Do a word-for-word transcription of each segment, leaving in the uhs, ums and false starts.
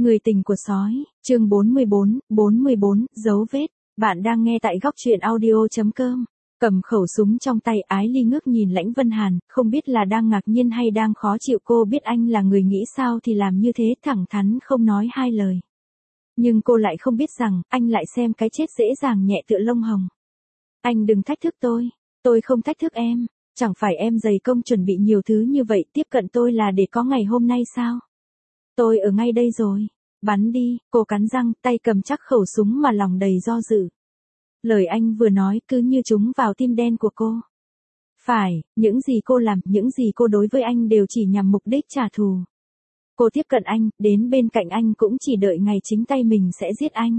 Người tình của sói, chương bốn mươi bốn, bốn mươi bốn, dấu vết. Bạn đang nghe tại góc truyện audio chấm com. Cầm khẩu súng trong tay, Ái Ly ngước nhìn Lãnh Vân Hàn, không biết là đang ngạc nhiên hay đang khó chịu. Cô biết anh là người nghĩ sao thì làm như thế, thẳng thắn không nói hai lời. Nhưng cô lại không biết rằng, anh lại xem cái chết dễ dàng nhẹ tựa lông hồng. Anh đừng thách thức tôi, tôi không thách thức em, chẳng phải em dày công chuẩn bị nhiều thứ như vậy tiếp cận tôi là để có ngày hôm nay sao? Tôi ở ngay đây rồi, bắn đi, cô cắn răng, tay cầm chắc khẩu súng mà lòng đầy do dự. Lời anh vừa nói cứ như trúng vào tim đen của cô. Phải, những gì cô làm, những gì cô đối với anh đều chỉ nhằm mục đích trả thù. Cô tiếp cận anh, đến bên cạnh anh cũng chỉ đợi ngày chính tay mình sẽ giết anh.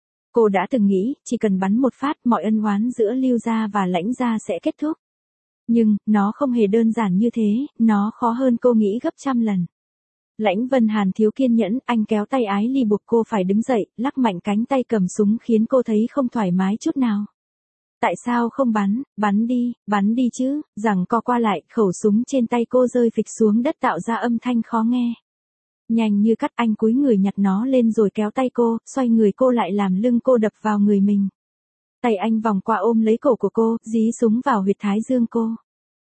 Cô đã từng nghĩ, chỉ cần bắn một phát mọi ân oán giữa Lưu gia và Lãnh gia sẽ kết thúc. Nhưng, nó không hề đơn giản như thế, nó khó hơn cô nghĩ gấp trăm lần. Lãnh Vân Hàn thiếu kiên nhẫn, anh kéo tay Ái Ly buộc cô phải đứng dậy, lắc mạnh cánh tay cầm súng khiến cô thấy không thoải mái chút nào. Tại sao không bắn, bắn đi, bắn đi chứ, rằng co qua lại, khẩu súng trên tay cô rơi phịch xuống đất tạo ra âm thanh khó nghe. Nhanh như cắt anh cúi người nhặt nó lên rồi kéo tay cô, xoay người cô lại làm lưng cô đập vào người mình. Tay anh vòng qua ôm lấy cổ của cô, dí súng vào huyệt thái dương cô.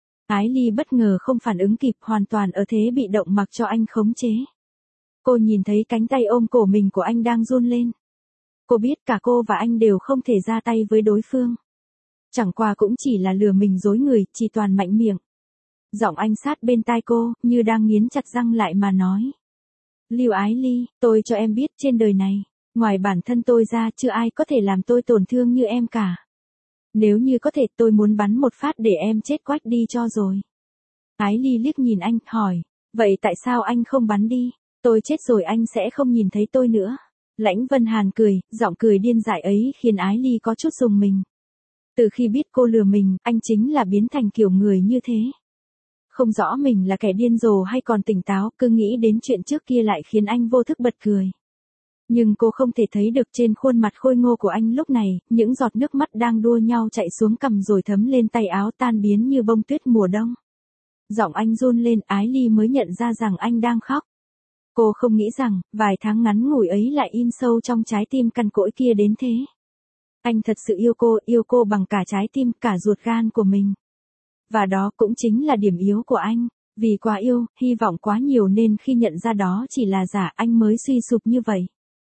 Ái Ly bất ngờ không phản ứng kịp, hoàn toàn ở thế bị động mặc cho anh khống chế. Cô nhìn thấy cánh tay ôm cổ mình của anh đang run lên. Cô biết cả cô và anh đều không thể ra tay với đối phương. Chẳng qua cũng chỉ là lừa mình dối người, chỉ toàn mạnh miệng. Giọng anh sát bên tai cô, như đang nghiến chặt răng lại mà nói. Lưu Ái Ly, tôi cho em biết trên đời này, ngoài bản thân tôi ra chưa ai có thể làm tôi tổn thương như em cả. Nếu như có thể tôi muốn bắn một phát để em chết quách đi cho rồi. Ái Ly liếc nhìn anh, hỏi, vậy tại sao anh không bắn đi, tôi chết rồi anh sẽ không nhìn thấy tôi nữa. Lãnh Vân Hàn cười, giọng cười điên dại ấy khiến Ái Ly có chút rùng mình. Từ khi biết cô lừa mình, anh chính là biến thành kiểu người như thế. Không rõ mình là kẻ điên rồ hay còn tỉnh táo, cứ nghĩ đến chuyện trước kia lại khiến anh vô thức bật cười. Nhưng cô không thể thấy được trên khuôn mặt khôi ngô của anh lúc này, những giọt nước mắt đang đua nhau chạy xuống cằm rồi thấm lên tay áo tan biến như bông tuyết mùa đông. Giọng anh run lên, Ái Ly mới nhận ra rằng anh đang khóc. Cô không nghĩ rằng, vài tháng ngắn ngủi ấy lại in sâu trong trái tim cằn cỗi kia đến thế. Anh thật sự yêu cô, yêu cô bằng cả trái tim, cả ruột gan của mình. Và đó cũng chính là điểm yếu của anh. Vì quá yêu, hy vọng quá nhiều nên khi nhận ra đó chỉ là giả anh mới suy sụp như vậy.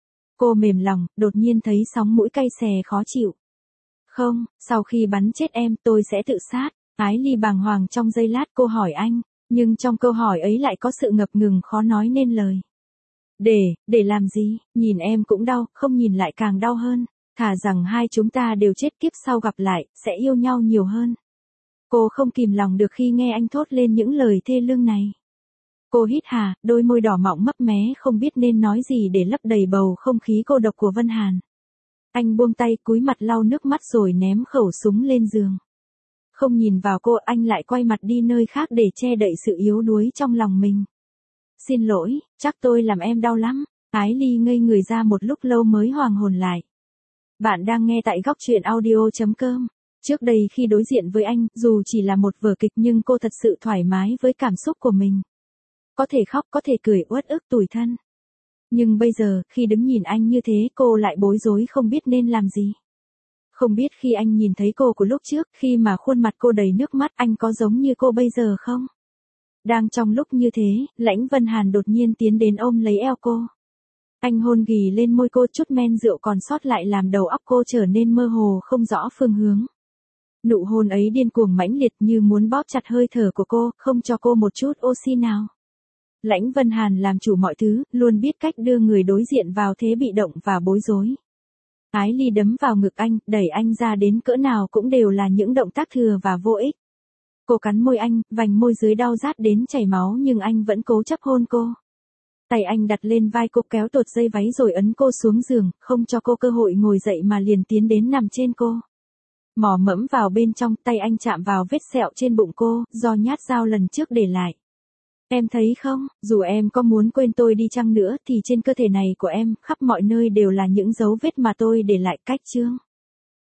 Cô mềm lòng, đột nhiên thấy sóng mũi cay xè khó chịu. Không, sau khi bắn chết em tôi sẽ tự sát. Ái Ly bàng hoàng trong giây lát cô hỏi anh, nhưng trong câu hỏi ấy lại có sự ngập ngừng khó nói nên lời. Để, để làm gì, nhìn em cũng đau, không nhìn lại càng đau hơn. Thà rằng hai chúng ta đều chết kiếp sau gặp lại, sẽ yêu nhau nhiều hơn. Cô không kìm lòng được khi nghe anh thốt lên những lời thê lương này. Cô hít hà, đôi môi đỏ mọng mấp mé không biết nên nói gì để lấp đầy bầu không khí cô độc của Vân Hàn. Anh buông tay cúi mặt lau nước mắt rồi ném khẩu súng lên giường. Không nhìn vào cô, anh lại quay mặt đi nơi khác để che đậy sự yếu đuối trong lòng mình. Xin lỗi, chắc tôi làm em đau lắm. Ái Ly ngây người ra một lúc lâu mới hoàn hồn lại. Bạn đang nghe tại góc truyện audio chấm com. Trước đây khi đối diện với anh, dù chỉ là một vở kịch nhưng cô thật sự thoải mái với cảm xúc của mình. Có thể khóc, có thể cười, uất ức tủi thân. Nhưng bây giờ, khi đứng nhìn anh như thế, cô lại bối rối không biết nên làm gì. Không biết khi anh nhìn thấy cô của lúc trước, khi mà khuôn mặt cô đầy nước mắt, anh có giống như cô bây giờ không? Đang trong lúc như thế, Lãnh Vân Hàn đột nhiên tiến đến ôm lấy eo cô. Anh hôn ghì lên môi cô, chút men rượu còn sót lại làm đầu óc cô trở nên mơ hồ không rõ phương hướng. Nụ hôn ấy điên cuồng mãnh liệt như muốn bóp chặt hơi thở của cô, không cho cô một chút oxy nào. Lãnh Vân Hàn làm chủ mọi thứ, luôn biết cách đưa người đối diện vào thế bị động và bối rối. Ái Ly đấm vào ngực anh, đẩy anh ra đến cỡ nào cũng đều là những động tác thừa và vô ích. Cô cắn môi anh, vành môi dưới đau rát đến chảy máu nhưng anh vẫn cố chấp hôn cô. Tay anh đặt lên vai cô kéo tột dây váy rồi ấn cô xuống giường, không cho cô cơ hội ngồi dậy mà liền tiến đến nằm trên cô. Mò mẫm vào bên trong, tay anh chạm vào vết sẹo trên bụng cô, do nhát dao lần trước để lại. Em thấy không, dù em có muốn quên tôi đi chăng nữa thì trên cơ thể này của em, khắp mọi nơi đều là những dấu vết mà tôi để lại. Cách chương.